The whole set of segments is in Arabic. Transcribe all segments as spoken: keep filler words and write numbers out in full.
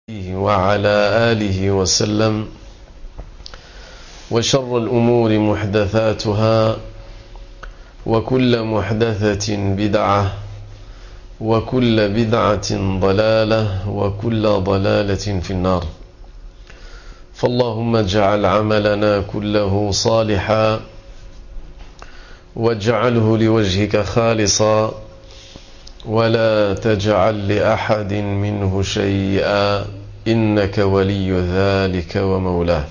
وعلى آله وسلم. وشر الأمور محدثاتها وكل محدثة بدعة وكل بدعة ضلالة وكل ضلالة في النار. فاللهم اجعل عملنا كله صالحا واجعله لوجهك خالصا ولا تجعل لأحد منه شيئا إنك ولي ذلك ومولاه.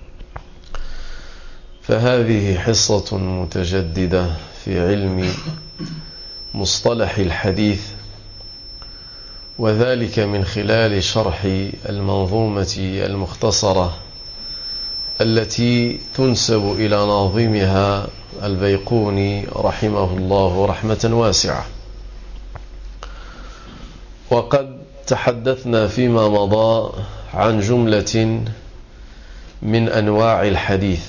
فهذه حصة متجددة في علم مصطلح الحديث، وذلك من خلال شرح المنظومة المختصرة التي تنسب إلى ناظمها البيقوني رحمه الله رحمة واسعة. وقد تحدثنا فيما مضى عن جملة من أنواع الحديث،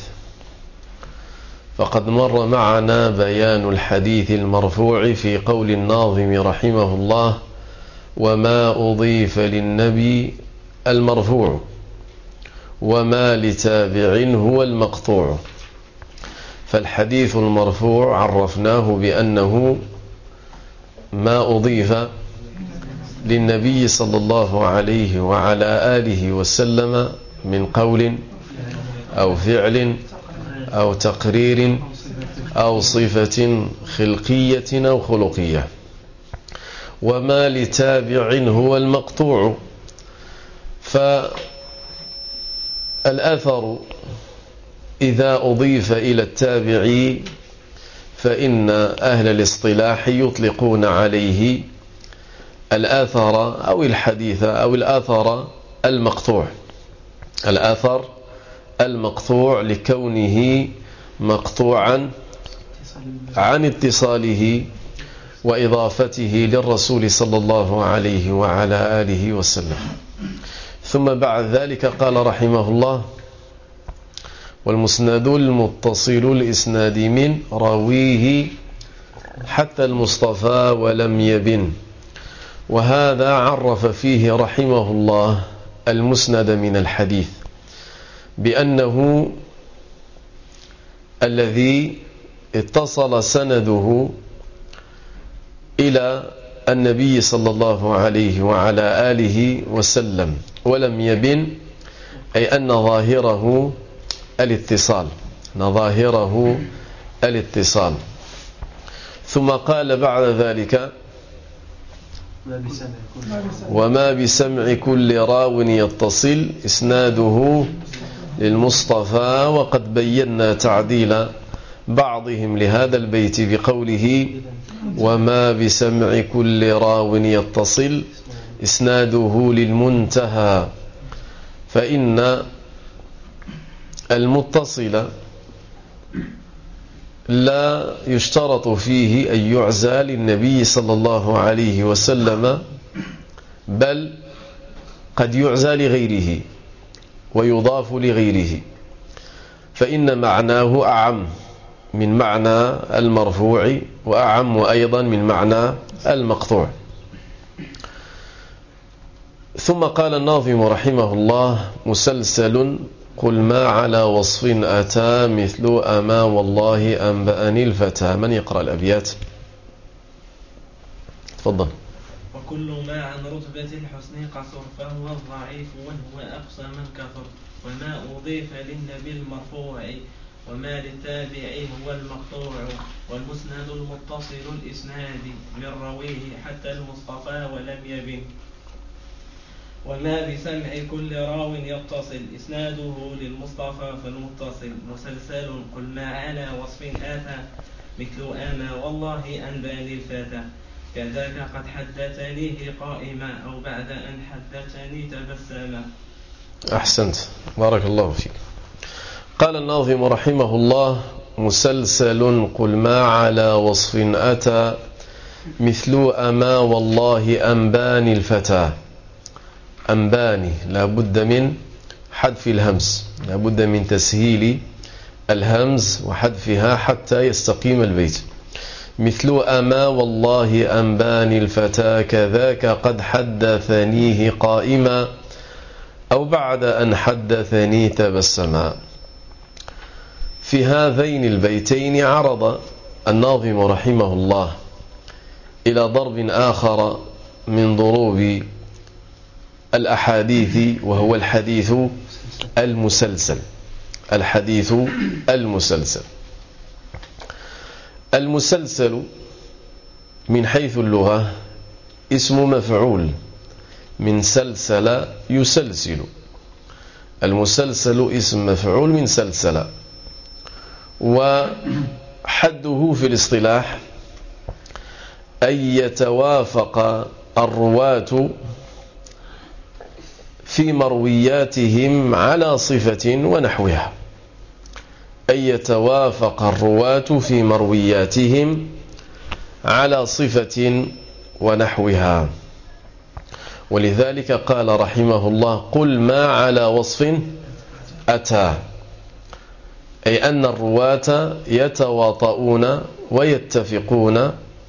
فقد مر معنا بيان الحديث المرفوع في قول الناظم رحمه الله: وما أضيف للنبي المرفوع وما لتابع هو المقطوع. فالحديث المرفوع عرفناه بأنه ما أضيف للنبي صلى الله عليه وعلى آله وسلم من قول أو فعل أو تقرير أو صفة خلقية أو خلقية. وما لتابع هو المقطوع. فالأثر إذا أضيف إلى التابع فإن أهل الاصطلاح يطلقون عليه الآثر أو الحديث أو الآثر المقطوع. الآثر المقطوع لكونه مقطوعا عن اتصاله وإضافته للرسول صلى الله عليه وعلى آله وسلم. ثم بعد ذلك قال رحمه الله: والمسند المتصل الإسناد من راويه حتى المصطفى ولم يبن. وهذا عرف فيه رحمه الله المسند من الحديث بأنه الذي اتصل سنده إلى النبي صلى الله عليه وعلى آله وسلم ولم يبن، أي أن ظاهره الاتصال أن ظاهره الاتصال. ثم قال بعد ذلك: وما بسمع كل راو يتصل إسناده للمصطفى. وقد بينا تعديل بعضهم لهذا البيت بقوله: وما بسمع كل راو يتصل إسناده للمنتهى. فإن المتصل لا يشترط فيه أن يعزى للنبي صلى الله عليه وسلم، بل قد يعزى لغيره ويضاف لغيره، فإن معناه أعم من معنى المرفوع وأعم أيضا من معنى المقطوع. ثم قال الناظم رحمه الله: مسلسل قل ما على وصف أتى مثل أما والله أنبأني الفتى. من يقرأ الأبيات؟ تفضل. وكل ما عن رتبة الحسن قصر فهو الضعيف وهو أقصى من كثر. وما أضيف للنبي المرفوع وما للتابع هو المقطوع. والمسند المتصل الإسناد من رويه حتى المصطفى ولم يبن. وما بسمع كل راو يتصل إسناده للمصطفى فالمتصل مسلسل قل ما على وصف آتى مثل أما والله أنباني الفتى. كذاك قد حدثنيه قائما أو بعد أن حدثني تبسما. أحسنت، بارك الله فيك. قال الناظم رحمه الله: مسلسل قل ما على وصف أتى مثل أما والله أنباني الفتى. أنباني لا بد من حذف الهمز، لا بد من تسهيل الهمز وحذفها حتى يستقيم البيت. مثل أما والله أنباني الفتى كذاك قد حدثنيه قائما أو بعد أن حدثني تبسما. في هذين البيتين عرض الناظم رحمه الله إلى ضرب آخر من ضروب الأحاديث، وهو الحديث المسلسل. الحديث المسلسل المسلسل من حيث اللغة اسم مفعول من سلسل يسلسل. المسلسل اسم مفعول من سلسل، وحده في الاصطلاح أن يتوافق الرواة في مروياتهم على صفة ونحوها. أن يتوافق الرواة في مروياتهم على صفة ونحوها. ولذلك قال رحمه الله: قل ما على وصف أتى، أي أن الرواة يتواطؤون ويتفقون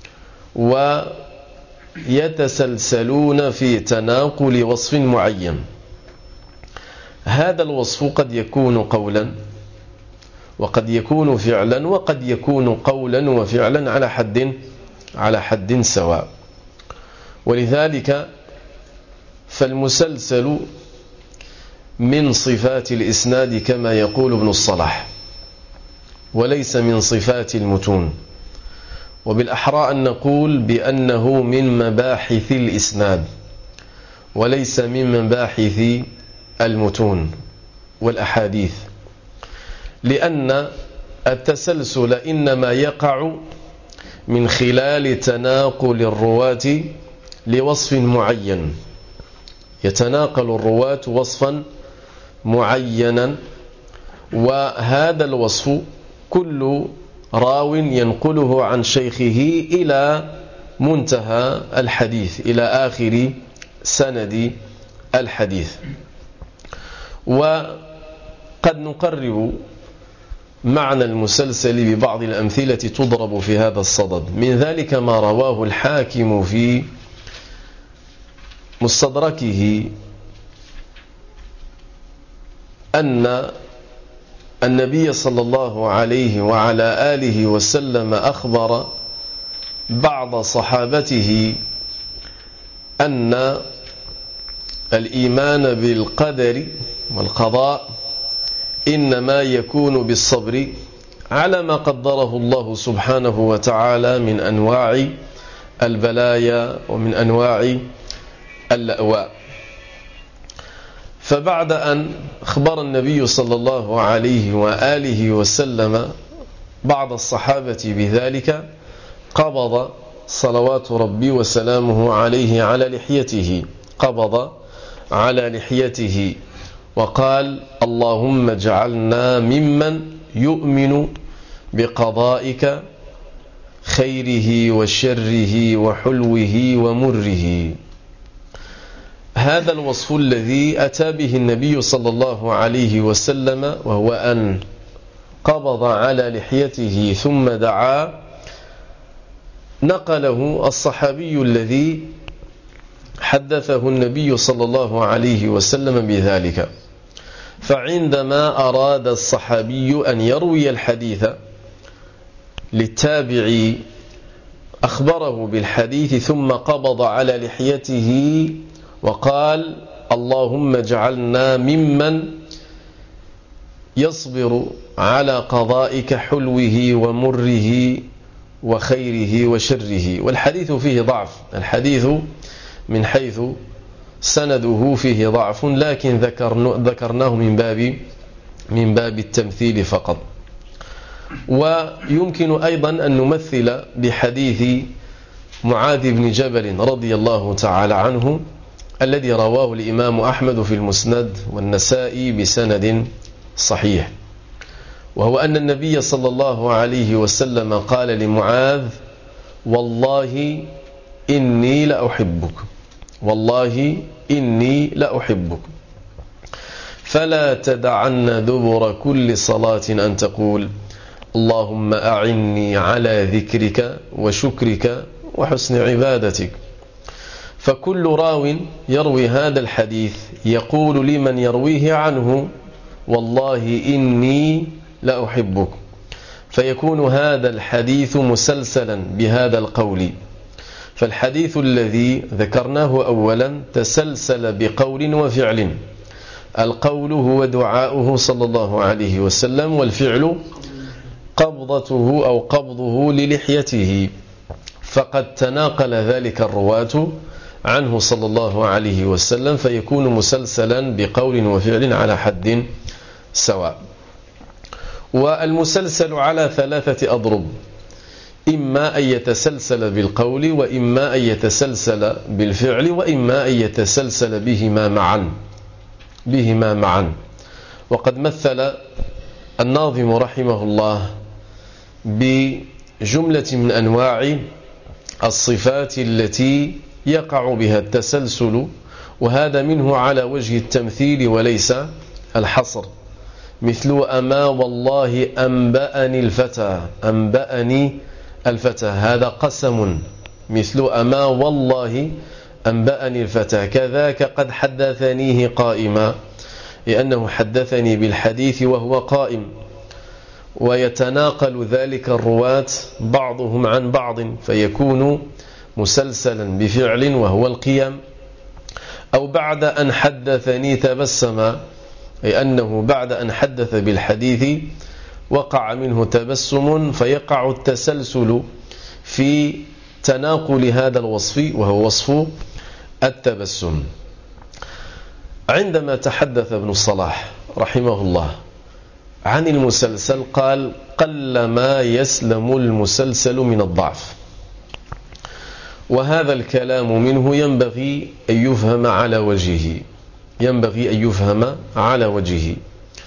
ويتسلسلون في تناقل وصف معين. هذا الوصف قد يكون قولا، وقد يكون فعلا، وقد يكون قولا وفعلا على حد على حد سواء. ولذلك فالمسلسل من صفات الإسناد كما يقول ابن الصلاح، وليس من صفات المتون. وبالأحرى أن نقول بأنه من مباحث الإسناد وليس من مباحث المتون والأحاديث، لأن التسلسل إنما يقع من خلال تناقل الرواة لوصف معين. يتناقل الرواة وصفا معينا، وهذا الوصف كل راو ينقله عن شيخه إلى منتهى الحديث، إلى آخر سند الحديث. وقد نقرب معنى المسلسل ببعض الأمثلة تضرب في هذا الصدد. من ذلك ما رواه الحاكم في مستدركه أن النبي صلى الله عليه وعلى آله وسلم أخبر بعض صحابته أن الإيمان بالقدر والقضاء إنما يكون بالصبر على ما قدره الله سبحانه وتعالى من أنواع البلايا ومن أنواع اللأواء. فبعد أن أخبر النبي صلى الله عليه وآله وسلم بعض الصحابة بذلك، قبض صلوات ربي وسلامه عليه على لحيته قبض على لحيته وقال: اللهم اجعلنا ممن يؤمن بقضائك خيره وشره وحلوه ومره. هذا الوصف الذي أتى به النبي صلى الله عليه وسلم، وهو أن قبض على لحيته ثم دعا، نقله الصحابي الذي حدثه النبي صلى الله عليه وسلم بذلك. فعندما أراد الصحابي أن يروي الحديث للتابع أخبره بالحديث ثم قبض على لحيته وقال: اللهم اجعلنا ممن يصبر على قضائك حلوه ومره وخيره وشره. والحديث فيه ضعف، الحديث من حيث سنده فيه ضعف، لكن ذكرناه من باب من باب التمثيل فقط. ويمكن أيضا أن نمثل بحديث معاذ بن جبل رضي الله تعالى عنه الذي رواه الإمام أحمد في المسند والنسائي بسند صحيح، وهو أن النبي صلى الله عليه وسلم قال لمعاذ: والله إني لأحبك، والله إني لأحبك، فلا تدعن دبر كل صلاة أن تقول: اللهم أعني على ذكرك وشكرك وحسن عبادتك. فكل راو يروي هذا الحديث يقول لمن يرويه عنه والله إني لا أحبك، فيكون هذا الحديث مسلسلا بهذا القول. فالحديث الذي ذكرناه أولا تسلسل بقول وفعل. القول هو دعاؤه صلى الله عليه وسلم، والفعل قبضته أو قبضه للحيته، فقد تناقل ذلك الرواة عنه صلى الله عليه وسلم، فيكون مسلسلا بقول وفعل على حد سواء. والمسلسل على ثلاثة أضرب: إما أن يتسلسل بالقول، وإما أن يتسلسل بالفعل، وإما أن يتسلسل بهما معا بهما معا وقد مثل الناظم رحمه الله بجملة من أنواع الصفات التي يقع بها التسلسل، وهذا منه على وجه التمثيل وليس الحصر، مثل أما والله أنبأني الفتى أنبأني الفتى، هذا قسم، مثل أما والله أنبأني الفتى. كذاك قد حدثنيه قائما، لأنه حدثني بالحديث وهو قائم، ويتناقل ذلك الرواة بعضهم عن بعض، فيكون مسلسلا بفعل وهو القيام. أو بعد أن حدثني تبسم، لأنه بعد أن حدث بالحديث وقع منه تبسم، فيقع التسلسل في تناقل هذا الوصف وهو وصف التبسم. عندما تحدث ابن الصلاح رحمه الله عن المسلسل قال: قل ما يسلم المسلسل من الضعف. وهذا الكلام منه ينبغي أن يفهم على وجهه ينبغي أن يفهم على وجهه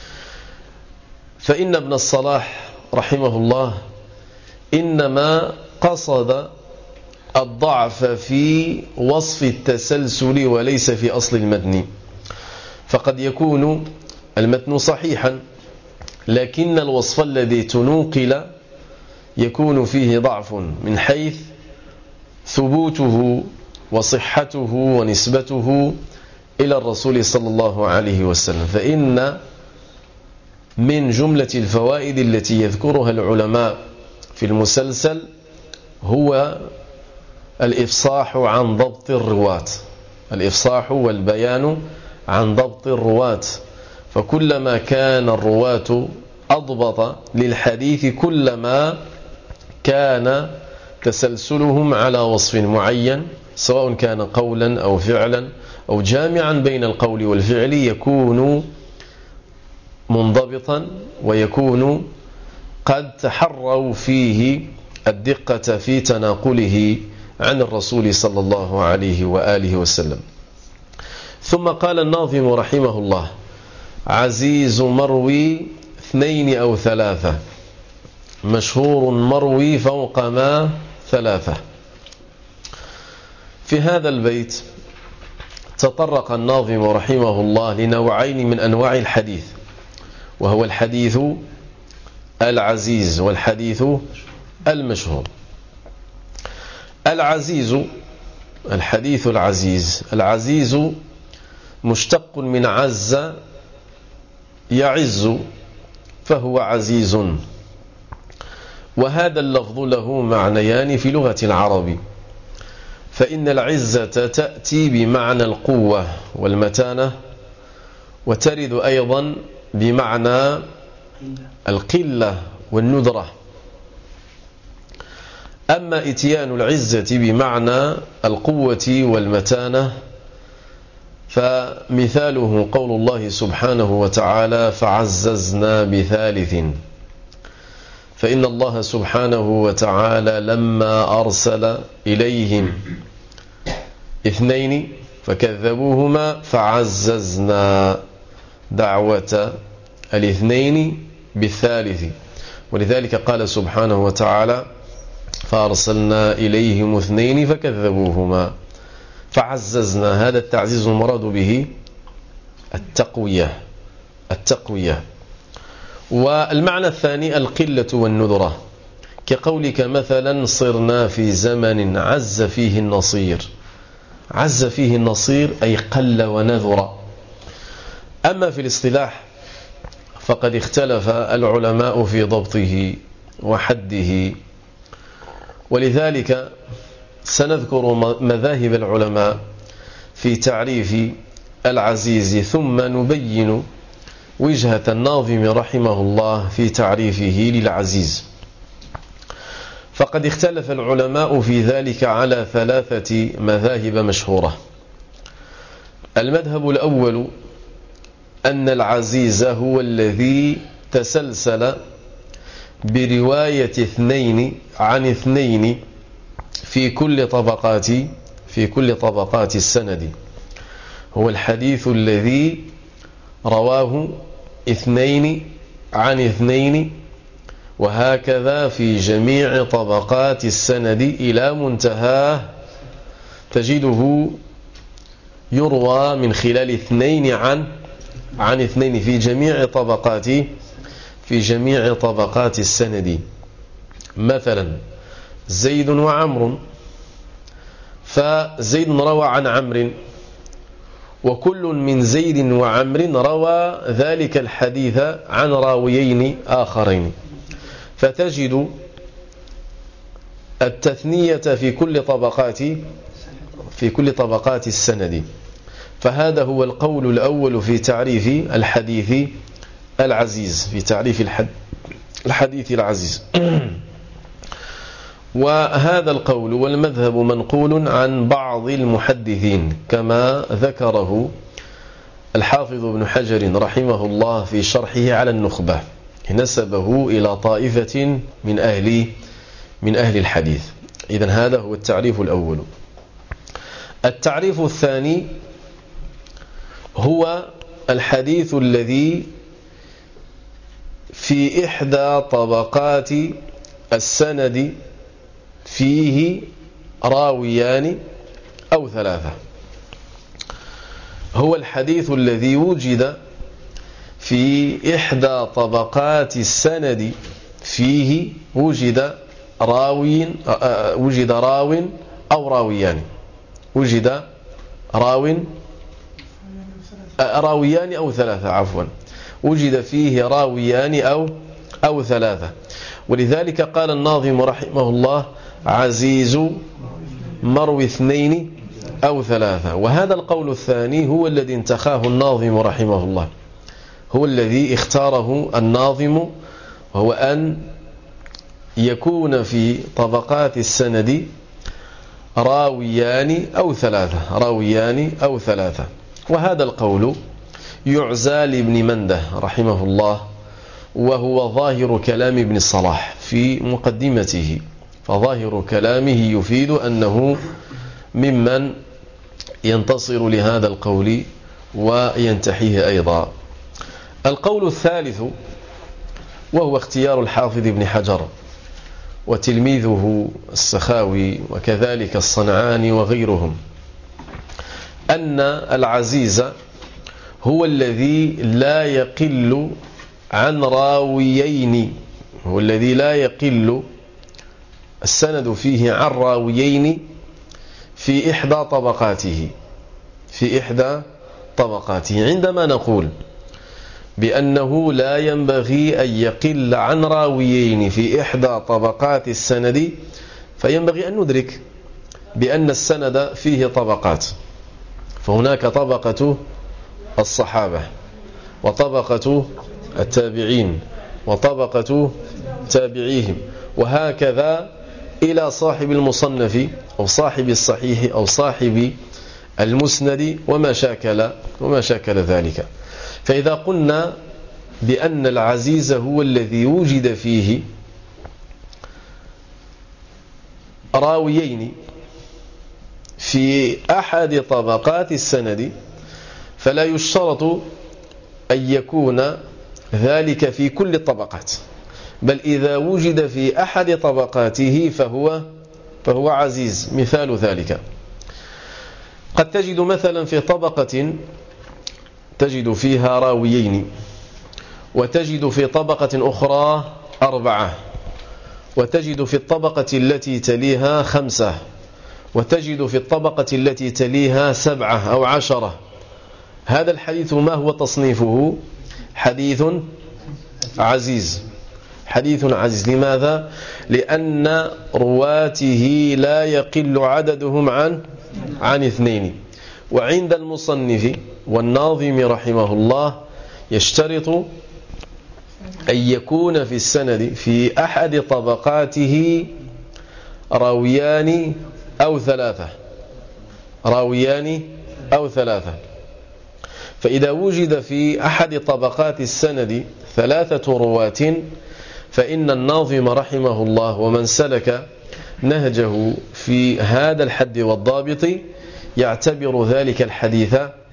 فإن ابن الصلاح رحمه الله إنما قصد الضعف في وصف التسلسل وليس في أصل المتن. فقد يكون المتن صحيحا، لكن الوصف الذي تنوقل يكون فيه ضعف من حيث ثبوته وصحته ونسبته إلى الرسول صلى الله عليه وسلم. فإن من جملة الفوائد التي يذكرها العلماء في المسلسل هو الإفصاح عن ضبط الرواة الإفصاح والبيان عن ضبط الرواة فكلما كان الرواة أضبط للحديث كلما كان تسلسلهم على وصف معين، سواء كان قولا أو فعلا أو جامعا بين القول والفعل، يكون منضبطا ويكون قد تحروا فيه الدقة في تناقله عن الرسول صلى الله عليه وآله وسلم. ثم قال الناظم رحمه الله: عزيز مروي اثنين أو ثلاثة، مشهور مروي فوق ما ثلاثة. في هذا البيت تطرق الناظم رحمه الله لنوعين من أنواع الحديث، وهو الحديث العزيز والحديث المشهور. العزيز الحديث العزيز العزيز مشتق من عز يعز، فهو عزيز. وهذا اللفظ له معنيان في لغة العرب، فإن العزة تأتي بمعنى القوة والمتانة، وترد أيضا بمعنى القلة والندرة. أما إتيان العزة بمعنى القوة والمتانة فمثاله قول الله سبحانه وتعالى: فعززنا بثالث. فإن الله سبحانه وتعالى لما أرسل إليهم اثنين فكذبوهما فعززنا دعوة الاثنين بالثالث، ولذلك قال سبحانه وتعالى: فأرسلنا إليهم اثنين فكذبوهما فعززنا. هذا التعزيز المراد به التقوية التقوية والمعنى الثاني القلة والندرة، كقولك مثلا: صرنا في زمن عز فيه النصير، عز فيه النصير أي قل ونذر. أما في الاصطلاح فقد اختلف العلماء في ضبطه وحده، ولذلك سنذكر مذاهب العلماء في تعريف العزيز، ثم نبين وجهة الناظم رحمه الله في تعريفه للعزيز. فقد اختلف العلماء في ذلك على ثلاثة مذاهب مشهورة. المذهب الأول أن العزيز هو الذي تسلسل برواية اثنين عن اثنين في كل طبقات في كل طبقات السند، هو الحديث الذي رواه اثنين عن اثنين، وهكذا في جميع طبقات السند إلى منتهاه تجده يروى من خلال اثنين عن عن اثنين في جميع طبقات في جميع طبقات السند. مثلا زيد وعمر، فزيد روى عن عمرو، وكل من زيد وعمر روى ذلك الحديث عن راويين آخرين، فتجد التثنية في كل طبقات في كل طبقات السند. فهذا هو القول الأول في تعريف الحديث العزيز، في تعريف الحديث العزيز. وهذا القول والمذهب منقول عن بعض المحدثين كما ذكره الحافظ ابن حجر رحمه الله في شرحه على النخبة، نسبه إلى طائفة من أهل من أهل الحديث. إذن هذا هو التعريف الأول. التعريف الثاني هو الحديث الذي في إحدى طبقات السند فيه راويان أو ثلاثة، هو الحديث الذي وجد في إحدى طبقات السند فيه وجد راوي وجد راو أو راويان وجد راو راويان أو ثلاثة عفوا وجد فيه راويان أو أو ثلاثة. ولذلك قال الناظم رحمه الله: عزيز مروي اثنين أو ثلاثة. وهذا القول الثاني هو الذي انتخاه الناظم رحمه الله، هو الذي اختاره الناظم، وهو أن يكون في طبقات السند راويان أو ثلاثة راويان أو ثلاثة. وهذا القول يعزى لابن منده رحمه الله، وهو ظاهر كلام ابن الصلاح في مقدمته، فظاهر كلامه يفيد أنه ممن ينتصر لهذا القول وينتحيه أيضا. القول الثالث وهو اختيار الحافظ ابن حجر وتلميذه السخاوي وكذلك الصنعاني وغيرهم، أن العزيز هو الذي لا يقل عن راويين، هو الذي لا يقل السند فيه عن راويين في إحدى طبقاته في إحدى طبقاته. عندما نقول بأنه لا ينبغي أن يقل عن راويين في إحدى طبقات السند، فينبغي أن ندرك بأن السند فيه طبقات، فهناك طبقة الصحابة، وطبقة التابعين، وطبقة تابعيهم، وهكذا إلى صاحب المصنف أو صاحب الصحيح أو صاحب المسند وما شاكل وما شاكل ذلك. فإذا قلنا بأن العزيز هو الذي وجد فيه راويين في أحد طبقات السند، فلا يشترط أن يكون ذلك في كل الطبقات، بل إذا وجد في أحد طبقاته فهو فهو عزيز. مثال ذلك: قد تجد مثلا في طبقة تجد فيها راويين، وتجد في طبقة أخرى أربعة، وتجد في الطبقة التي تليها خمسة، وتجد في الطبقة التي تليها سبعة أو عشرة. هذا الحديث ما هو تصنيفه؟ حديث عزيز. حديث عزيز. لماذا؟ لأن رواته لا يقل عددهم عن عن اثنين. وعند المصنف والناظم رحمه الله يشترط أن يكون في السند في أحد طبقاته راويان أو ثلاثة راويان أو ثلاثة فإذا وجد في أحد طبقات السند ثلاثة رواة فإن الناظم رحمه الله ومن سلك نهجه في هذا الحد والضابط يعتبر ذلك الحديث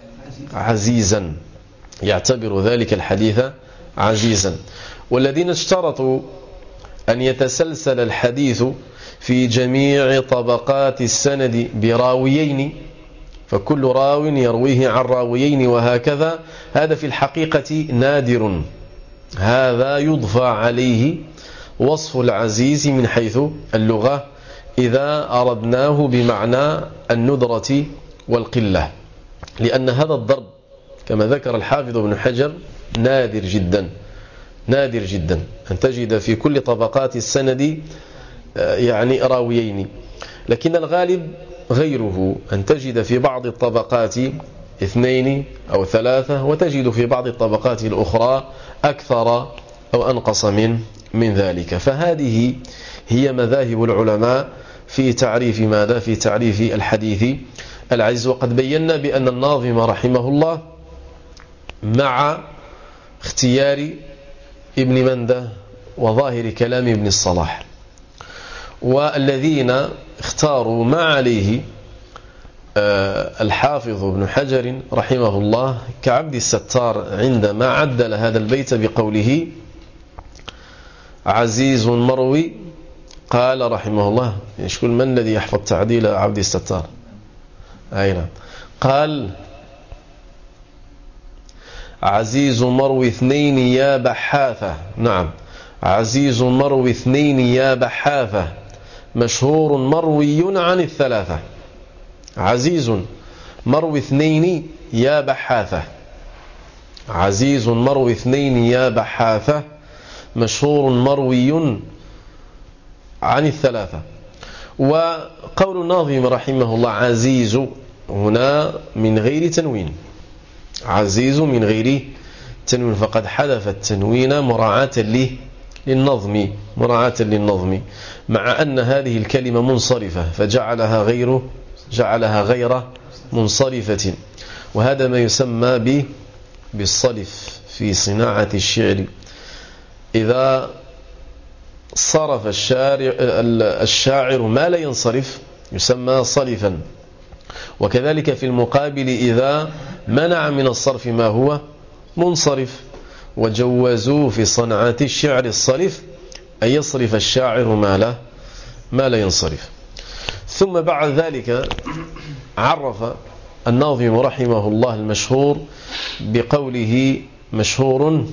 عزيزا يعتبر ذلك الحديث عزيزا. والذين اشترطوا أن يتسلسل الحديث في جميع طبقات السند براويين، فكل راو يرويه عن راويين وهكذا، هذا في الحقيقة نادر. هذا يضفى عليه وصف العزيز من حيث اللغة إذا أردناه بمعنى الندرة والقلة، لأن هذا الضرب كما ذكر الحافظ ابن حجر نادر جدا نادر جدا أن تجد في كل طبقات السند يعني راويين، لكن الغالب غيره، أن تجد في بعض الطبقات اثنين أو ثلاثة، وتجد في بعض الطبقات الأخرى أكثر أو أنقص من من ذلك. فهذه هي مذاهب العلماء في تعريف ماذا؟ في تعريف الحديث العزيز. وقد بينا بأن الناظم رحمه الله مع اختيار ابن مندة وظاهر كلام ابن الصلاح، والذين اختاروا ما عليه الحافظ ابن حجر رحمه الله كعبد الستار عندما عدل هذا البيت بقوله عزيز مروي، قال رحمه الله، يشكل من الذي يحفظ تعديل عبد الستار؟ أين؟ قال عزيز مروي اثنين يا بحاثة. نعم، عزيز مروي اثنين يا بحاثة، مشهور مروي عن الثلاثة. عزيز مروي اثنين يا بحاثة، عزيز مروي اثنين يا بحاثة، مشهور مروي عن الثلاثة. وقول الناظم رحمه الله عزيز هنا من غير تنوين، عزيز من غير تنوين، فقد حذف التنوين مراعاة له للنظم مراعاة للنظم، مع أن هذه الكلمة منصرفة فجعلها غير جعلها غير منصرفة. وهذا ما يسمى ب بالصلف في صناعة الشعر. إذا صرف الشارع الشاعر ما لا ينصرف يسمى صلفا، وكذلك في المقابل إذا منع من الصرف ما هو منصرف. وجوزوا في صنعة الشعر الصلف أن يصرف الشاعر ما لا ما لا ينصرف. ثم بعد ذلك عرف الناظم رحمه الله المشهور بقوله مشهور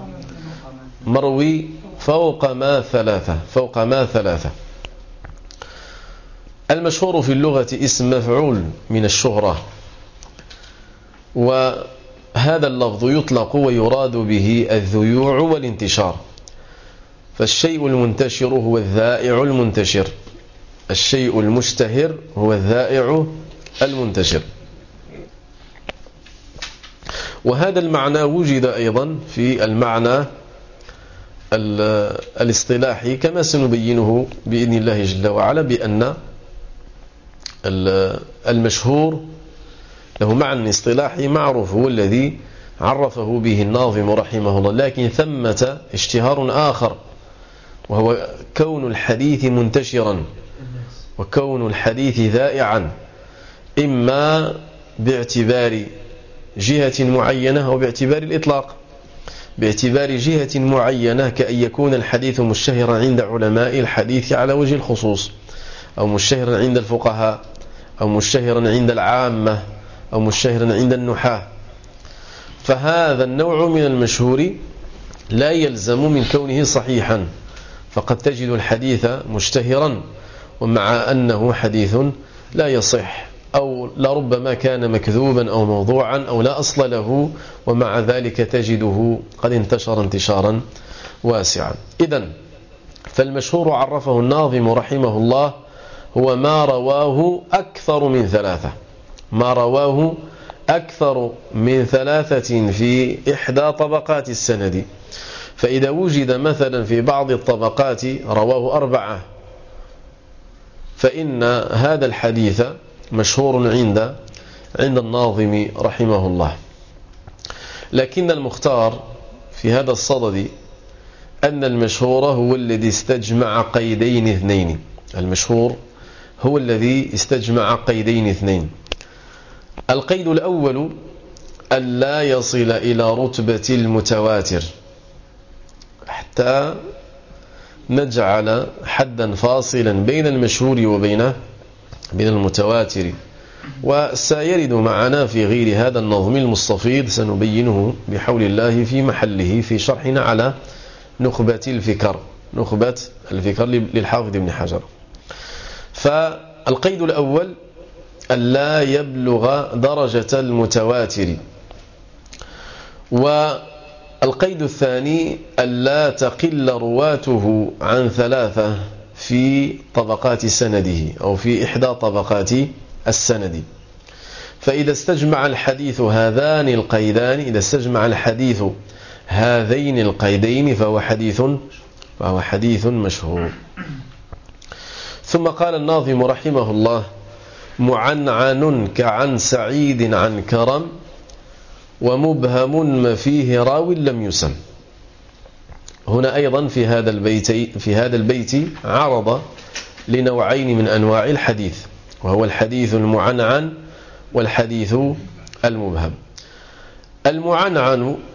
مروي فوق ما ثلاثة فوق ما ثلاثة. المشهور في اللغة اسم مفعول من الشهرة، وهذا اللفظ يطلق ويراد به الذيوع والانتشار. فالشيء المنتشر هو الذائع المنتشر، الشيء المشتهر هو الذائع المنتشر. وهذا المعنى وجد أيضا في المعنى الاصطلاحي كما سنبينه بإذن الله جل وعلا، بأن المشهور له معنى اصطلاحي معروف هو الذي عرفه به الناظم رحمه الله، لكن ثمة اشتهار آخر وهو كون الحديث منتشرا وكون الحديث ذائعا، إما باعتبار جهة معينة أو باعتبار الإطلاق. باعتبار جهة معينة كأن يكون الحديث مشتهرا عند علماء الحديث على وجه الخصوص، أو مشتهرا عند الفقهاء، أو مشتهرا عند العامة، أو مشتهرا عند النحاة. فهذا النوع من المشهور لا يلزم من كونه صحيحا، فقد تجد الحديث مشتهرا ومع أنه حديث لا يصح، أو لربما كان مكذوبا أو موضوعا أو لا أصل له، ومع ذلك تجده قد انتشر انتشارا واسعا. إذن فالمشهور عرفه الناظم رحمه الله هو ما رواه أكثر من ثلاثة، ما رواه أكثر من ثلاثة في إحدى طبقات السند. فإذا وجد مثلا في بعض الطبقات رواه أربعة، فإن هذا الحديث مشهور عند عند الناظم رحمه الله. لكن المختار في هذا الصدد أن المشهور هو الذي استجمع قيدين اثنين، المشهور هو الذي استجمع قيدين اثنين. القيد الأول ألا يصل إلى رتبة المتواتر، حتى نجعل حدا فاصلا بين المشهور وبين بين المتواتر، وسيرد معنا في غير هذا النظم المستفيض سنبينه بحول الله في محله في شرحنا على نخبة الفكر، نخبة الفكر للحافظ ابن حجر. فالقيد الأول ألا يبلغ درجة المتواتر، والقيد الثاني ألا تقل رواته عن ثلاثة في طبقات سنده أو في إحدى طبقات السند. فإذا استجمع الحديث هذان القيدان، إذا استجمع الحديث هذين القيدين فهو حديث فهو حديث مشهور. ثم قال الناظم رحمه الله: معنعن كعن سعيد عن كرم، ومبهم ما فيه راو لم يسم. هنا أيضا في هذا البيت في هذا البيت عرض لنوعين من أنواع الحديث، وهو الحديث المعنعن والحديث المبهم. المعنعن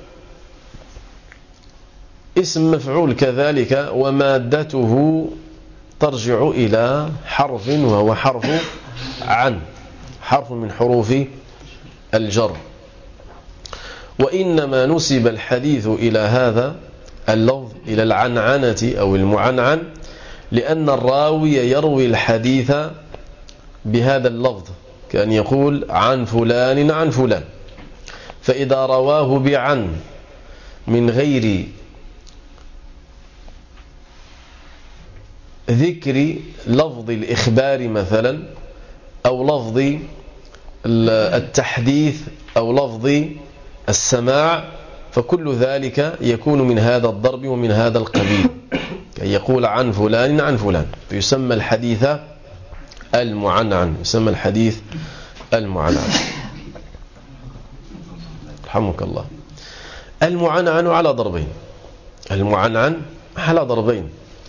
اسم مفعول كذلك، ومادته ترجع إلى حرف وهو حرف عن، حرف من حروف الجر. وإنما نسب الحديث إلى هذا اللفظ، إلى العنعنة أو المعنعن، لأن الراوي يروي الحديث بهذا اللفظ، كأن يقول عن فلان عن فلان. فإذا رواه بعن من غير ذكر لفظ الإخبار مثلا، أو لفظ التحديث، أو لفظ السماع، فكل ذلك يكون من هذا الضرب ومن هذا القبيل، كي يقول عن فلان عن فلان، فيسمى الحديث المعنعن، يسمى الحديث المعنعن. رحمك الله. المعنعن على ضربين، المعنعن على ضربين.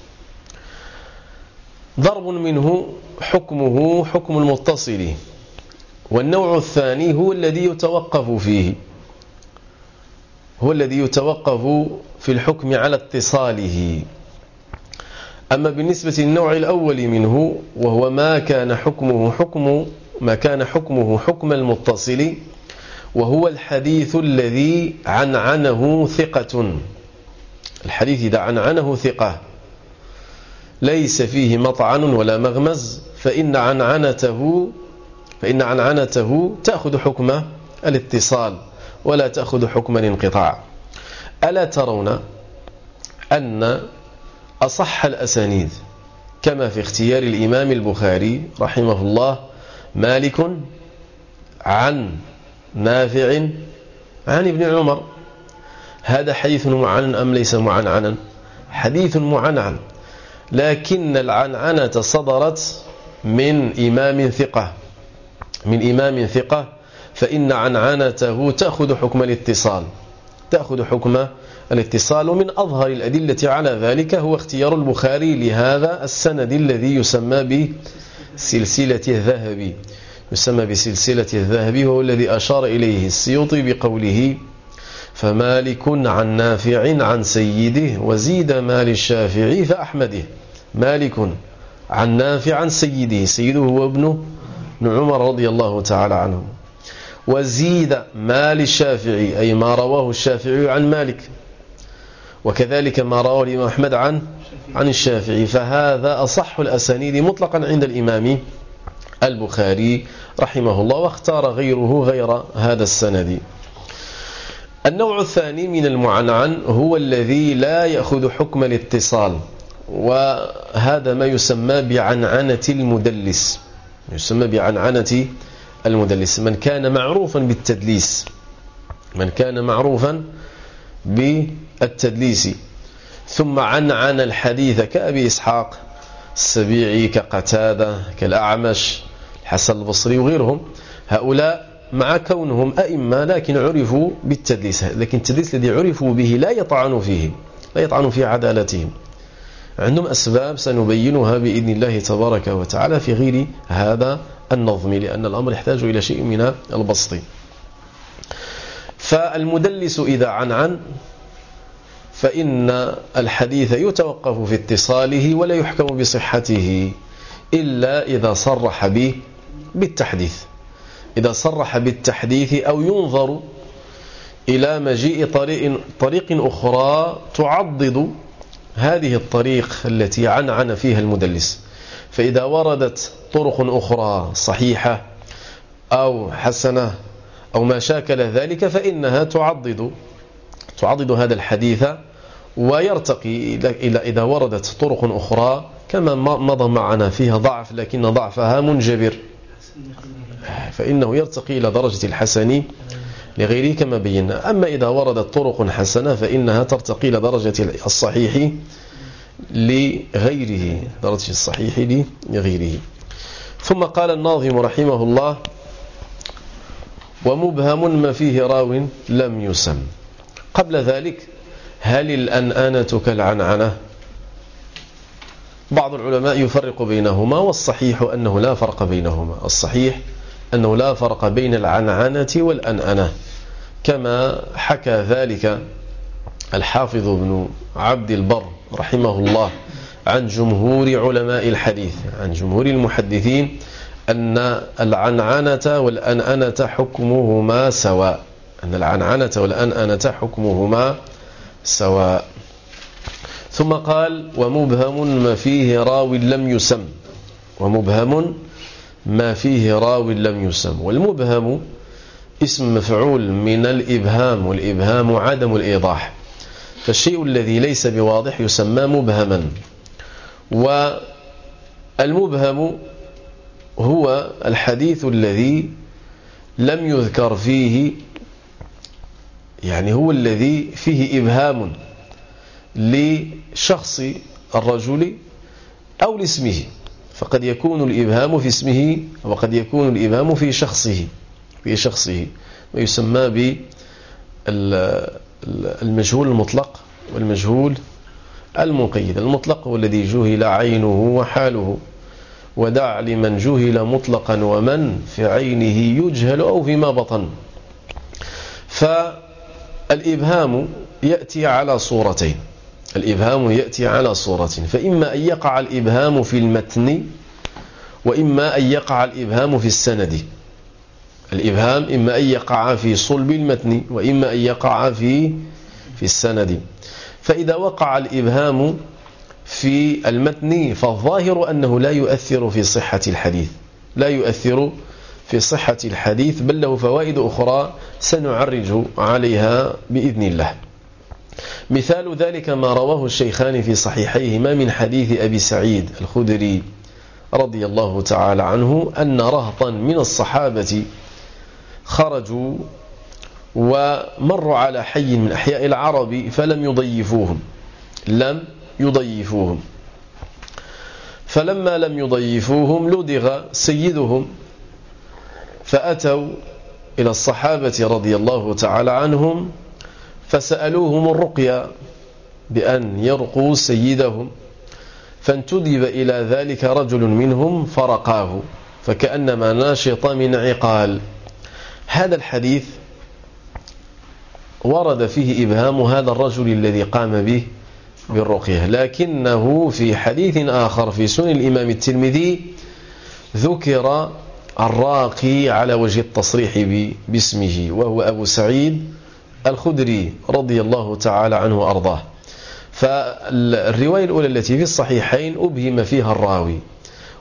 ضرب منه حكمه حكم المتصل، والنوع الثاني هو الذي يتوقف فيه، هو الذي يتوقف في الحكم على اتصاله. أما بالنسبة للنوع الأول منه، وهو ما كان حكمه حكم ما كان حكمه حكم المتصل، وهو الحديث الذي عنعنه ثقة. الحديث إذا عنعنه ثقة ليس فيه مطعن ولا مغمز، فإن عنعنته فإن عنعنته تأخذ حكم الاتصال ولا تأخذ حكم الانقطاع. ألا ترون أن أصح الأسانيد كما في اختيار الإمام البخاري رحمه الله مالك عن نافع عن ابن عمر، هذا حديث معنعن أم ليس معنعنا؟ حديث معنعن، لكن العنعنة صدرت من إمام ثقة، من إمام ثقة، فإن عنعنته تأخذ حكم الاتصال، تأخذ حكم الاتصال. ومن أظهر الأدلة على ذلك هو اختيار البخاري لهذا السند الذي يسمى بسلسلة الذهب، يسمى بسلسلة الذهب، وهو الذي أشار إليه السيوطي بقوله: فمالك عن نافع عن سيده، وزيد مال الشافعي فأحمده. مالك عن نافع عن سيده، سيده هو ابن عمر رضي الله تعالى عنه، وزيد مال الشافعي أي ما رواه الشافعي عن مالك، وكذلك ما رواه الإمام أحمد عن عن الشافعي. فهذا أصح الأسانيد مطلقا عند الإمام البخاري رحمه الله، واختار غيره غير هذا السند. النوع الثاني من المعنعن هو الذي لا يأخذ حكم الاتصال، وهذا ما يسمى بعنعنة المدلس، يسمى بعنعنة المدلس. من كان معروفا بالتدليس، من كان معروفا بالتدليس ثم عنعن الحديث كأبي إسحاق السبيعي، كقتادة، كالأعمش، الحسن البصري وغيرهم، هؤلاء مع كونهم أئمة لكن عرفوا بالتدليس، لكن التدليس الذي عرفوا به لا يطعن فيه، لا يطعن في عدالتهم، عندهم أسباب سنبينها بإذن الله تبارك وتعالى في غير هذا النظم، لأن الأمر يحتاج إلى شيء من البسط. فالمدلس إذا عنعن فإن الحديث يتوقف في اتصاله ولا يحكم بصحته إلا إذا صرح به بالتحديث، إذا صرح بالتحديث أو ينظر إلى مجيء طريق, طريق أخرى تعضد هذه الطريق التي عنعن فيها المدلس. فإذا وردت طرق أخرى صحيحة أو حسنة أو ما شاكل ذلك فإنها تعضد تعضد هذا الحديث، ويرتقي إلى إذا وردت طرق أخرى كما مضى معنا فيها ضعف لكن ضعفها منجبر، فإنه يرتقي إلى درجة الحسن لغيره كما بينا. أما إذا وردت طرق حسنة فإنها ترتقي إلى درجة الصحيح لغيره، درجة الصحيح لغيره. ثم قال الناظم رحمه الله: ومبهم ما فيه راو لم يسم. قبل ذلك: هل الأنأنة كالعنعنة؟ بعض العلماء يفرق بينهما، والصحيح أنه لا فرق بينهما، الصحيح أنه لا فرق بين العنعنة والأنأنة، كما حكى ذلك الحافظ ابن عبد البر رحمه الله عن جمهور علماء الحديث، عن جمهور المحدثين، أن العنعنة والأنأنة حكمهما سواء، أن العنعنة والأنأنة حكمهما سواء. ثم قال: ومبهم ما فيه راو لم يسم. ومبهم ما فيه راو لم يسم. والمبهم اسم مفعول من الإبهام، والإبهام عدم الإيضاح، فالشيء الذي ليس بواضح يسمى مبهما. والمبهم هو الحديث الذي لم يذكر فيه، يعني هو الذي فيه إبهام لشخص الرجل أو لاسمه، فقد يكون الإبهام في اسمه وقد يكون الإبهام في شخصه في شخصه ويسمى بالمجهول المطلق والمجهول المقيد. المطلق هو الذي جهل عينه وحاله، ودع لمن جهل مطلقا ومن في عينه يجهل أو فيما بطن. فالإبهام يأتي على صورتين، الإبهام يأتي على صورتين، فإما أن يقع الإبهام في المتن وإما أن يقع الإبهام في السند. الإبهام إما أن يقع في صلب المتن وإما أن يقع في في السند. فإذا وقع الإبهام في المتن فالظاهر أنه لا يؤثر في صحة الحديث، لا يؤثر في صحة الحديث، بل له فوائد أخرى سنعرج عليها بإذن الله. مثال ذلك ما رواه الشيخان في صحيحيهما من حديث أبي سعيد الخدري رضي الله تعالى عنه أن رهطا من الصحابة خرجوا ومروا على حي من أحياء العرب فلم يضيفوهم لم يضيفوهم فلما لم يضيفوهم لدغ سيدهم، فأتوا إلى الصحابة رضي الله تعالى عنهم فسألوهم الرقية بأن يرقوا سيدهم، فانتدب إلى ذلك رجل منهم فرقاه فكأنما ناشط من عقال. هذا الحديث ورد فيه إبهام هذا الرجل الذي قام به بالرقية، لكنه في حديث آخر في سنن الإمام الترمذي ذكر الراقي على وجه التصريح باسمه وهو أبو سعيد الخدري رضي الله تعالى عنه وأرضاه. فالرواية الأولى التي في الصحيحين أبهم فيها الراوي،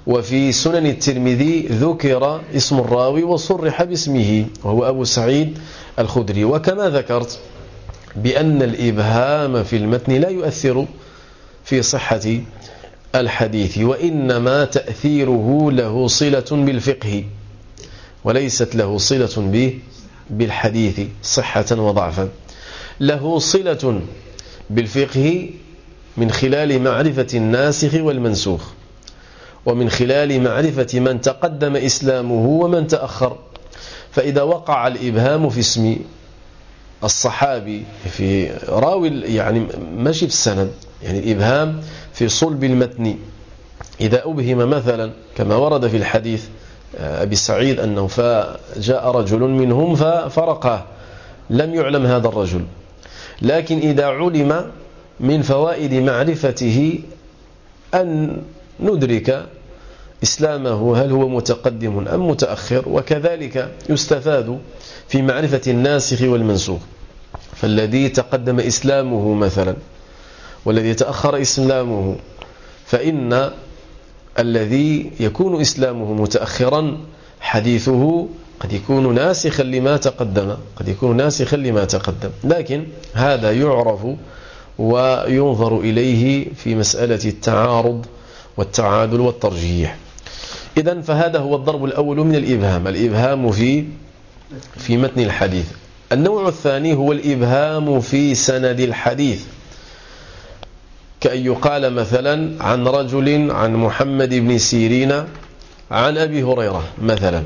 وفي سنن الترمذي ذكر اسم الراوي وصرح باسمه وهو أبو سعيد الخدري. وكما ذكرت بأن الإبهام في المتن لا يؤثر في صحة الحديث، وإنما تأثيره له صلة بالفقه وليست له صلة بالحديث صحة وضعفا. له صلة بالفقه من خلال معرفة الناسخ والمنسوخ، ومن خلال معرفة من تقدم إسلامه ومن تأخر. فإذا وقع الإبهام في اسم الصحابي في راوي، يعني ماشي في السند، يعني الإبهام في صلب المتن، إذا أبهم مثلا كما ورد في الحديث أبي سعيد أنه فجاء رجل منهم ففرقه، لم يعلم هذا الرجل، لكن إذا علم من فوائد معرفته أن ندرك إسلامه هل هو متقدم أم متأخر، وكذلك يستفاد في معرفة الناسخ والمنسوخ. فالذي تقدم إسلامه مثلا والذي تأخر إسلامه، فإن الذي يكون إسلامه متأخرا حديثه قد يكون ناسخا لما تقدم، قد يكون ناسخا لما تقدم، لكن هذا يعرف وينظر إليه في مسألة التعارض والتعادل والترجيح. إذن فهذا هو الضرب الأول من الإبهام، الإبهام في في متن الحديث. النوع الثاني هو الإبهام في سند الحديث، كأن يقال مثلا عن رجل عن محمد بن سيرين عن أبي هريرة مثلا،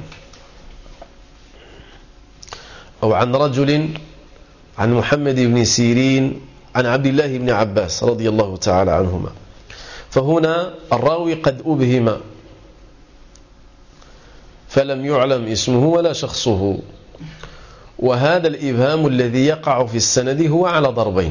أو عن رجل عن محمد بن سيرين عن عبد الله بن عباس رضي الله تعالى عنهما. فهنا الراوي قد أبهم فلم يعلم اسمه ولا شخصه، وهذا الإبهام الذي يقع في السند هو على ضربين: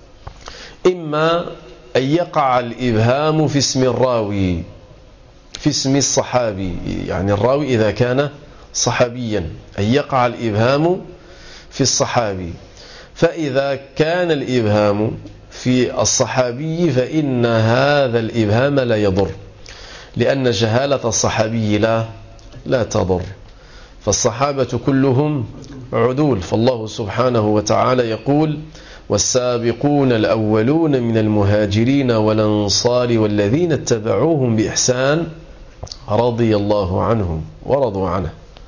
إما أن يقع الإبهام في اسم الراوي، في اسم الصحابي، يعني الراوي إذا كان صحابيا، أن يقع الإبهام في الصحابي. فإذا كان الإبهام في الصحابي فإن هذا الإبهام لا يضر، لأن جهالة الصحابي لا لا تضر، فالصحابة كلهم عدول. فالله سبحانه وتعالى يقول: والسابقون الأولون من المهاجرين والأنصار والذين اتبعوهم بإحسان رضي الله عنهم ورضوا عنه.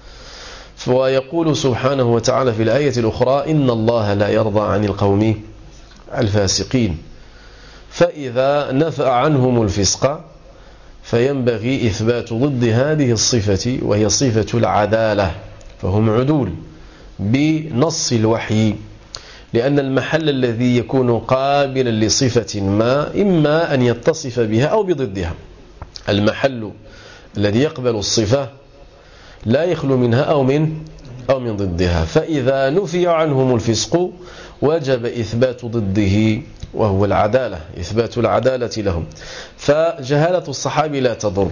ويقول سبحانه وتعالى في الآية الأخرى: إن الله لا يرضى عن القوم الفاسقين. فإذا نفى عنهم الفسق فينبغي إثبات ضد هذه الصفة، وهي صفة العدالة، فهم عدول بنص الوحي، لأن المحل الذي يكون قابلا لصفة ما إما أن يتصف بها أو بضدها. المحل الذي يقبل الصفة لا يخلو منها أو من أو من ضدها. فإذا نفي عنهم الفسق وجب إثبات ضده وهو العدالة، إثبات العدالة لهم. فجهالة الصحابي لا تضر،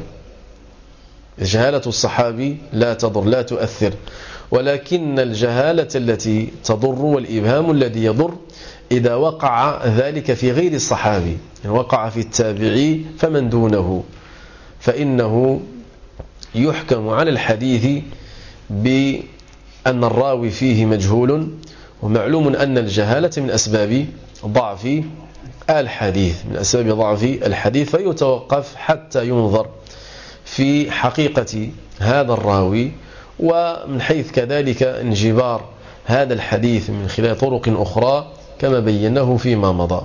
جهالة الصحابي لا تضر، لا تؤثر، ولكن الجهالة التي تضر والإبهام الذي يضر إذا وقع ذلك في غير الصحابي، وقع في التابعي فمن دونه، فإنه يحكم على الحديث بأن الراوي فيه مجهول، ومعلوم أن الجهالة من أسباب ضعف الحديث، من أسباب ضعف الحديث، فيتوقف حتى ينظر في حقيقة هذا الراوي، ومن حيث كذلك انجبار هذا الحديث من خلال طرق أخرى كما بيناه فيما مضى.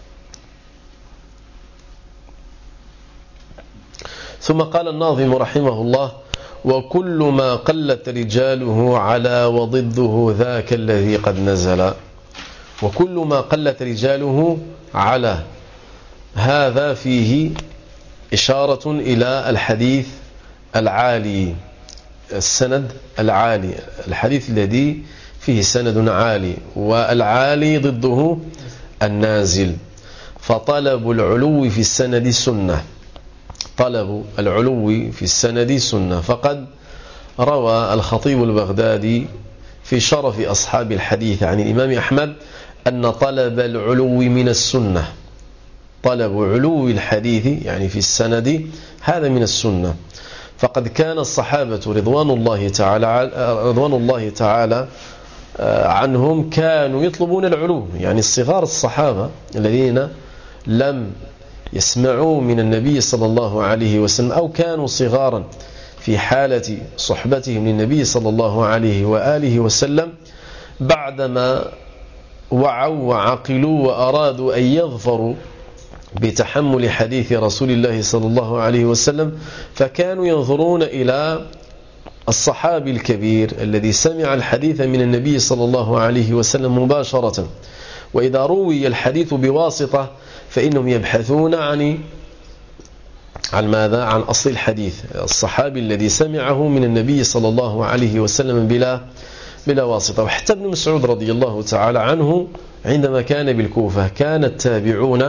ثم قال الناظم رحمه الله: وكل ما قلت رجاله على وضده ذاك الذي قد نزل. وكل ما قلت رجاله على، هذا فيه إشارة إلى الحديث العالي، السند العالي، الحديث الذي فيه سند عالي، والعالي ضده النازل. فطلب العلو في السند سنة، طلب العلو في السند سنة. فقد روى الخطيب البغدادي في شرف أصحاب الحديث عن الإمام أحمد أن طلب العلو من السنة، طلب علو الحديث يعني في السند هذا من السنة. فقد كان الصحابة رضوان الله تعالى رضوان الله تعالى عنهم كانوا يطلبون العلو، يعني الصغار الصحابة الذين لم يسمعوا من النبي صلى الله عليه وسلم أو كانوا صغارا في حالة صحبتهم للنبي صلى الله عليه وآله وسلم، بعدما وعوا وعقلوا وأرادوا أن يظفروا بتحمل حديث رسول الله صلى الله عليه وسلم، فكانوا ينظرون إلى الصحابي الكبير الذي سمع الحديث من النبي صلى الله عليه وسلم مباشرة. وإذا روي الحديث بواسطة فإنهم يبحثون عن عن ماذا؟ عن أصل الحديث، الصحابي الذي سمعه من النبي صلى الله عليه وسلم بلا بلا واسطة. وحتى ابن مسعود رضي الله تعالى عنه عندما كان بالكوفة كان التابعون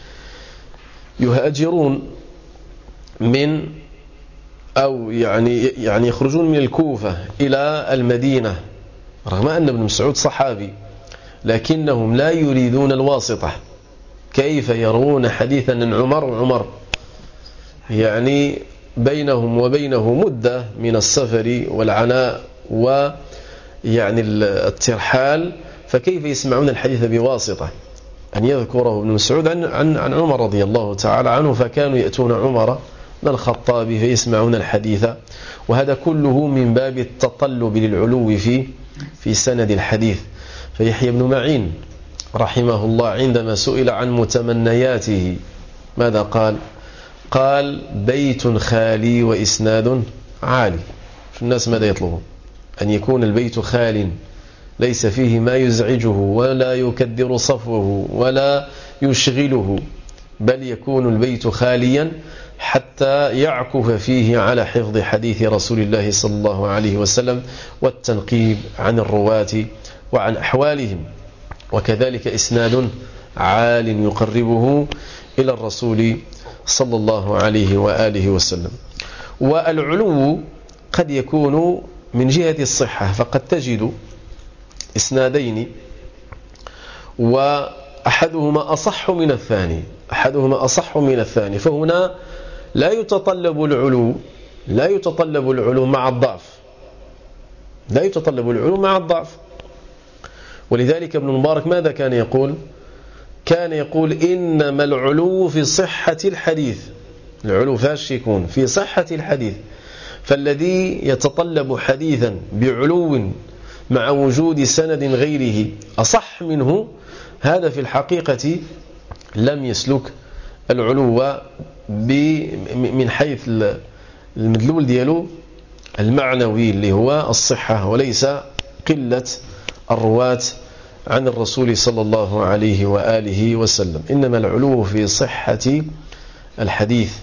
يهاجرون من أو يعني يعني يخرجون من الكوفة إلى المدينة، رغم أن ابن مسعود صحابي لكنهم لا يريدون الواسطة. كيف يرون حديثا عن عمر وعمر يعني بينهم وبينه مدة من السفر والعناء ويعني الترحال، فكيف يسمعون الحديث بواسطة؟ أن يذكره ابن مسعود عن, عن, عن عمر رضي الله تعالى عنه، فكانوا يأتون عمر بن الخطاب فيسمعون الحديث. وهذا كله من باب التطلب للعلو في في سند الحديث. فيحيى بن معين رحمه الله عندما سئل عن متمنياته ماذا قال؟ قال بيت خالي وإسناد عالي. الناس ماذا يطلبون؟ أن يكون البيت خال ليس فيه ما يزعجه ولا يكدر صفوه ولا يشغله، بل يكون البيت خاليا حتى يعكف فيه على حفظ حديث رسول الله صلى الله عليه وسلم والتنقيب عن الرواة وعن أحوالهم. وكذلك إسناد عال يقربه إلى الرسول صلى الله عليه وآله وسلم. والعلو قد يكون من جهة الصحة، فقد تجد إسنادين وأحدهما أصح من الثاني أحدهما أصح من الثاني فهنا لا يتطلب العلو لا يتطلب العلو مع الضعف لا يتطلب العلو مع الضعف ولذلك ابن المبارك ماذا كان يقول؟ كان يقول إنما العلو في صحة الحديث. العلو فاش يكون؟ في صحة الحديث. فالذي يتطلب حديثا بعلو مع وجود سند غيره أصح منه، هذا في الحقيقة لم يسلك العلو من حيث المدلول دياله المعنوي اللي هو الصحة، وليس قلة الرواة عن الرسول صلى الله عليه وآله وسلم. إنما العلو في صحة الحديث.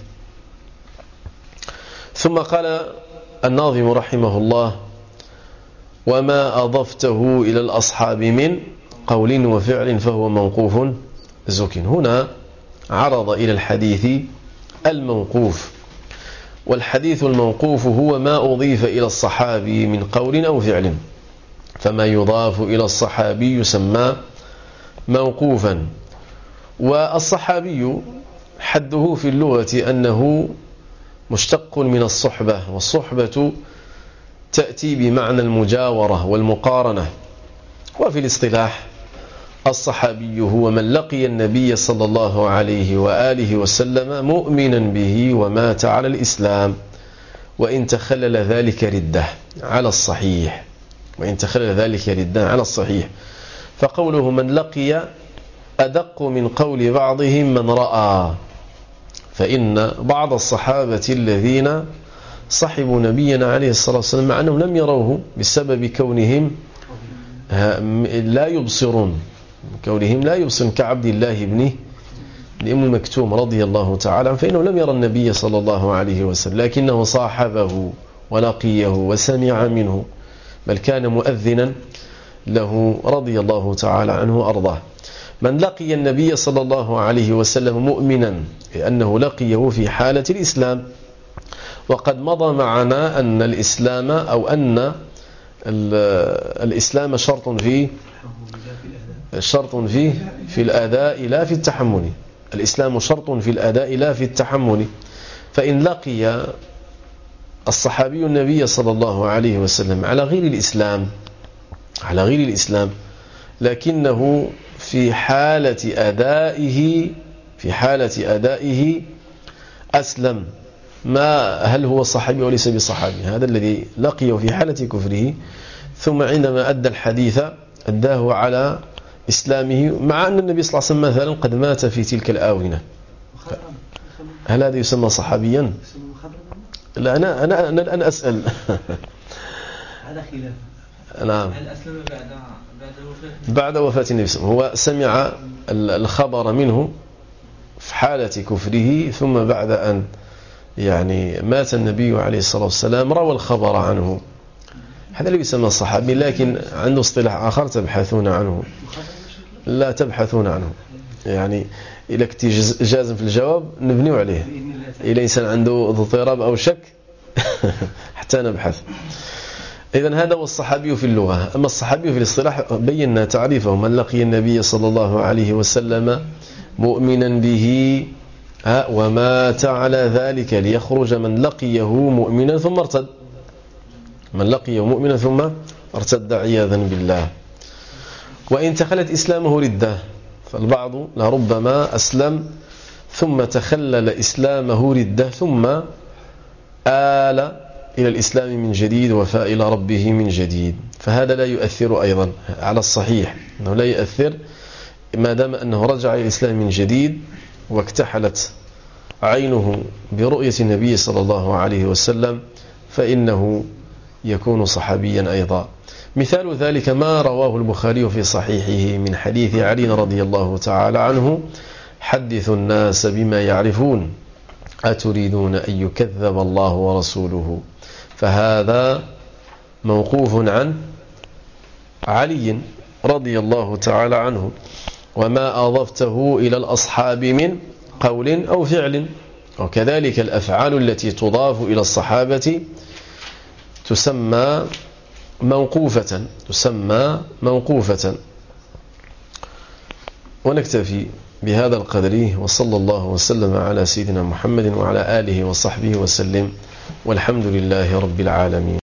ثم قال الناظم رحمه الله: وما أضفته إلى الأصحاب من قول وفعل فهو موقوف زك. هنا عرض إلى الحديث الموقوف، والحديث الموقوف هو ما أضيف إلى الصحابي من قول أو فعل، فما يضاف إلى الصحابي يسمى موقوفا. والصحابي حده في اللغة أنه مشتق من الصحبة، والصحبة تأتي بمعنى المجاورة والمقارنة. وفي الاصطلاح الصحابي هو من لقي النبي صلى الله عليه وآله وسلم مؤمنا به ومات على الإسلام، وإن تخلل ذلك ردة على الصحيح وإن تخلل ذلك ردة على الصحيح. فقوله من لقي أدق من قول بعضهم من رأى، فإن بعض الصحابة الذين صحبوا نبينا عليه الصلاة والسلام مع أنهم لم يروه بسبب كونهم لا يبصرون كونهم لا يبصرون كعبد الله بن أم مكتوم رضي الله تعالى عنه، فإنه لم يرى النبي صلى الله عليه وسلم لكنه صاحبه ولقيه وسمع منه، بل كان مؤذنا له رضي الله تعالى عنه وأرضاه. من لقي النبي صلى الله عليه وسلم مؤمنا لأنه لقيه في حالة الإسلام. وقد مضى معنا أن الإسلام أو أن الإسلام شرط في شرط فيه في الأداء لا في التحمل. الإسلام شرط في الأداء لا في التحمل. فإن لقي الصحابي النبي صلى الله عليه وسلم على غير الإسلام على غير الإسلام لكنه في حالة أدائه في حالة أدائه أسلم، ما هل هو صحابي وليس بصحابي؟ هذا الذي لقيه في حالة كفره ثم عندما أدى الحديث أداه على إسلامه، مع أن النبي صلى الله عليه وسلم مثلا قد مات في تلك الآونة، هل هذا يسمى صحابيا؟ لا، أنا أنا أنا الآن أسأل. هذا خلاف. نعم. هل أسلم بعد بعد وفاة بعد وفاة النبي صلى الله عليه وسلم؟ هو سمع الخبر منه في حالة كفره، ثم بعد أن يعني مات النبي عليه الصلاة والسلام روى الخبر عنه، هذا اللي يسمى الصحابي. لكن عنده اصطلاح آخر تبحثون عنه، لا تبحثون عنه، يعني إذا كنت جازم في الجواب نبني عليه، إذا إنسان عنده اضطراب أو شك حتى نبحث. إذن هذا هو الصحابي في اللغة. أما الصحابي في الاصطلاح بينا تعريفه: من لقي النبي صلى الله عليه وسلم مؤمنا به ومات على ذلك ليخرج من لقيه مؤمنا ثم ارتد، من لقيه مؤمنا ثم ارتد عياذا بالله. وإن تخلت إسلامه ردة، فالبعض لربما أسلم ثم تخلل إسلامه ردة ثم آل إلى الإسلام من جديد وفاء إلى ربه من جديد، فهذا لا يؤثر أيضا على الصحيح، أنه لا يؤثر ما دام أنه رجع إلى الإسلام من جديد واكتحلت عينه برؤية النبي صلى الله عليه وسلم، فإنه يكون صحابيا أيضا. مثال ذلك ما رواه البخاري في صحيحه من حديث علي رضي الله تعالى عنه: حدثوا الناس بما يعرفون أتريدون أن يكذب الله ورسوله. فهذا موقوف عن علي رضي الله تعالى عنه، وما أضفته إلى الأصحاب من قول أو فعل. وكذلك الأفعال التي تضاف إلى الصحابة تسمى موقوفة تسمى موقوفة. ونكتفي بهذا القدر، وصلى الله وسلم على سيدنا محمد وعلى آله وصحبه وسلم، والحمد لله رب العالمين.